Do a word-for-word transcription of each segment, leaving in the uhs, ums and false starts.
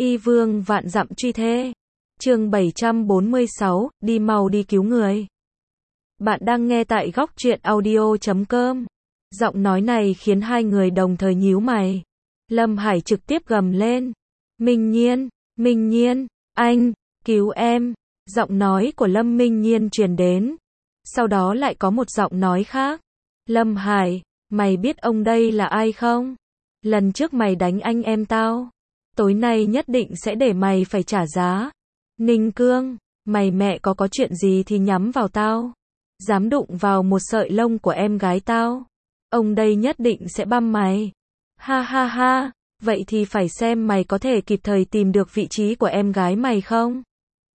Y vương vạn dặm truy thê. Chương bảy trăm bốn mươi sáu, đi mau đi cứu người. Bạn đang nghe tại góc truyện audio chấm com. Giọng nói này khiến hai người đồng thời nhíu mày. Lâm Hải trực tiếp gầm lên. Minh Nhiên, Minh Nhiên, anh, cứu em. Giọng nói của Lâm Minh Nhiên truyền đến. Sau đó lại có một giọng nói khác. Lâm Hải, mày biết ông đây là ai không? Lần trước mày đánh anh em tao. Tối nay nhất định sẽ để mày phải trả giá. Ninh Cương, mày mẹ có có chuyện gì thì nhắm vào tao. Dám đụng vào một sợi lông của em gái tao. Ông đây nhất định sẽ băm mày. Ha ha ha, vậy thì phải xem mày có thể kịp thời tìm được vị trí của em gái mày không?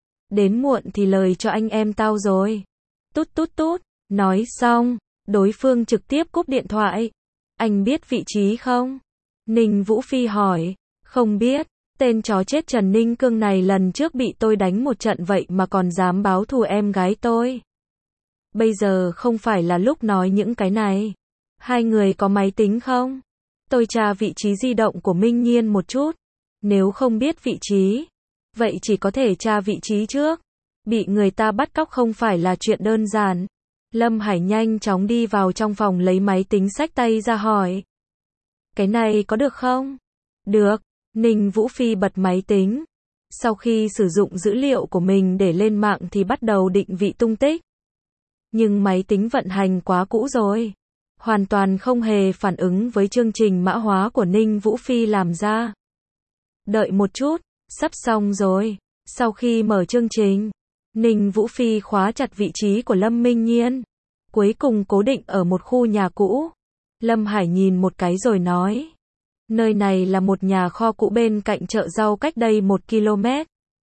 Đến muộn thì lời cho anh em tao rồi. Tút tút tút, nói xong, đối phương trực tiếp cúp điện thoại. Anh biết vị trí không? Ninh Vũ Phi hỏi. Không biết, tên chó chết Trần Ninh Cương này lần trước bị tôi đánh một trận vậy mà còn dám báo thù em gái tôi. Bây giờ không phải là lúc nói những cái này. Hai người có máy tính không? Tôi tra vị trí di động của Minh Nhiên một chút. Nếu không biết vị trí, vậy chỉ có thể tra vị trí trước. Bị người ta bắt cóc không phải là chuyện đơn giản. Lâm Hải nhanh chóng đi vào trong phòng lấy máy tính xách tay ra hỏi. Cái này có được không? Được. Ninh Vũ Phi bật máy tính. Sau khi sử dụng dữ liệu của mình để lên mạng thì bắt đầu định vị tung tích. Nhưng máy tính vận hành quá cũ rồi. Hoàn toàn không hề phản ứng với chương trình mã hóa của Ninh Vũ Phi làm ra. Đợi một chút, sắp xong rồi. Sau khi mở chương trình, Ninh Vũ Phi khóa chặt vị trí của Lâm Minh Nhiên. Cuối cùng cố định ở một khu nhà cũ. Lâm Hải nhìn một cái rồi nói. Nơi này là một nhà kho cũ bên cạnh chợ rau cách đây một ki lô mét.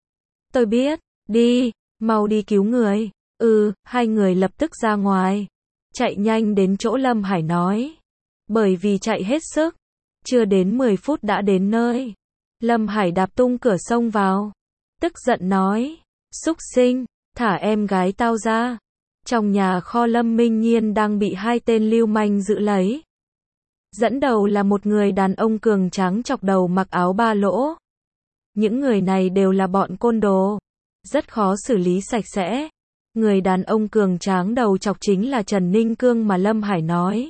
Tôi biết, đi, mau đi cứu người. Ừ, hai người lập tức ra ngoài. Chạy nhanh đến chỗ Lâm Hải nói. Bởi vì chạy hết sức, chưa đến mười phút đã đến nơi. Lâm Hải đạp tung cửa xông vào. Tức giận nói, xúc sinh, thả em gái tao ra. Trong nhà kho Lâm Minh Nhiên đang bị hai tên lưu manh giữ lấy. Dẫn đầu là một người đàn ông cường tráng chọc đầu mặc áo ba lỗ. Những người này đều là bọn côn đồ. Rất khó xử lý sạch sẽ. Người đàn ông cường tráng đầu chọc chính là Trần Ninh Cương mà Lâm Hải nói.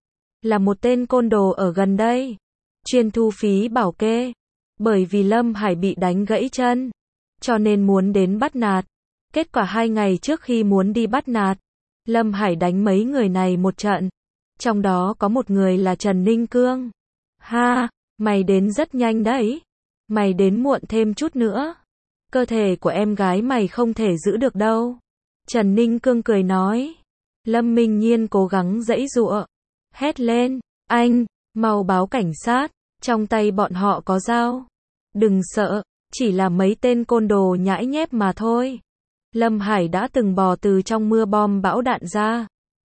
Là một tên côn đồ ở gần đây. Chuyên thu phí bảo kê. Bởi vì Lâm Hải bị đánh gãy chân. Cho nên muốn đến bắt nạt. Kết quả hai ngày trước khi muốn đi bắt nạt, Lâm Hải đánh mấy người này một trận. Trong đó có một người là Trần Ninh Cương. Ha, mày đến rất nhanh đấy. Mày đến muộn thêm chút nữa. Cơ thể của em gái mày không thể giữ được đâu. Trần Ninh Cương cười nói. Lâm Minh Nhiên cố gắng giãy giụa. Hét lên, anh, mau báo cảnh sát. Trong tay bọn họ có dao. Đừng sợ, chỉ là mấy tên côn đồ nhãi nhép mà thôi. Lâm Hải đã từng bò từ trong mưa bom bão đạn ra.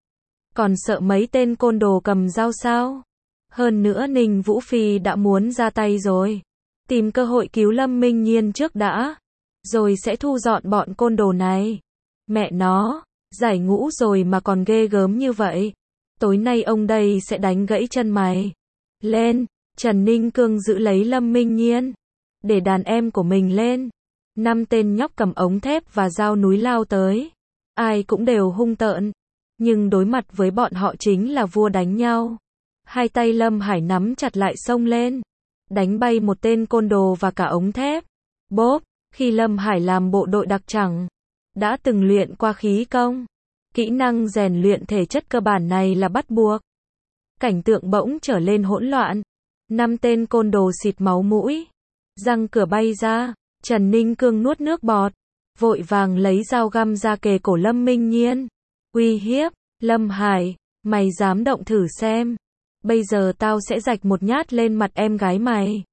Còn sợ mấy tên côn đồ cầm dao sao? Hơn nữa Ninh Vũ Phi đã muốn ra tay rồi. Tìm cơ hội cứu Lâm Minh Nhiên trước đã. Rồi sẽ thu dọn bọn côn đồ này. Mẹ nó, giải ngũ rồi mà còn ghê gớm như vậy. Tối nay ông đây sẽ đánh gãy chân mày. Lên, Trần Ninh Cương giữ lấy Lâm Minh Nhiên. Để đàn em của mình lên. Năm tên nhóc cầm ống thép và dao núi lao tới. Ai cũng đều hung tợn. Nhưng đối mặt với bọn họ chính là vua đánh nhau. Hai tay Lâm Hải nắm chặt lại xông lên. Đánh bay một tên côn đồ và cả ống thép. Bốp, khi Lâm Hải làm bộ đội đặc chủng. Đã từng luyện qua khí công. Kỹ năng rèn luyện thể chất cơ bản này là bắt buộc. Cảnh tượng bỗng trở lên hỗn loạn. Năm tên côn đồ xịt máu mũi. Răng cửa bay ra. Trần Ninh Cương nuốt nước bọt. Vội vàng lấy dao găm ra kề cổ Lâm Minh Nhiên. Uy hiếp, Lâm Hải, mày dám động thử xem. Bây giờ tao sẽ rạch một nhát lên mặt em gái mày.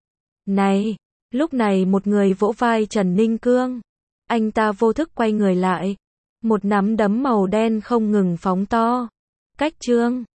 Này, lúc này một người vỗ vai Trần Ninh Cương. Anh ta vô thức quay người lại. Một nắm đấm màu đen không ngừng phóng to. Cách trương,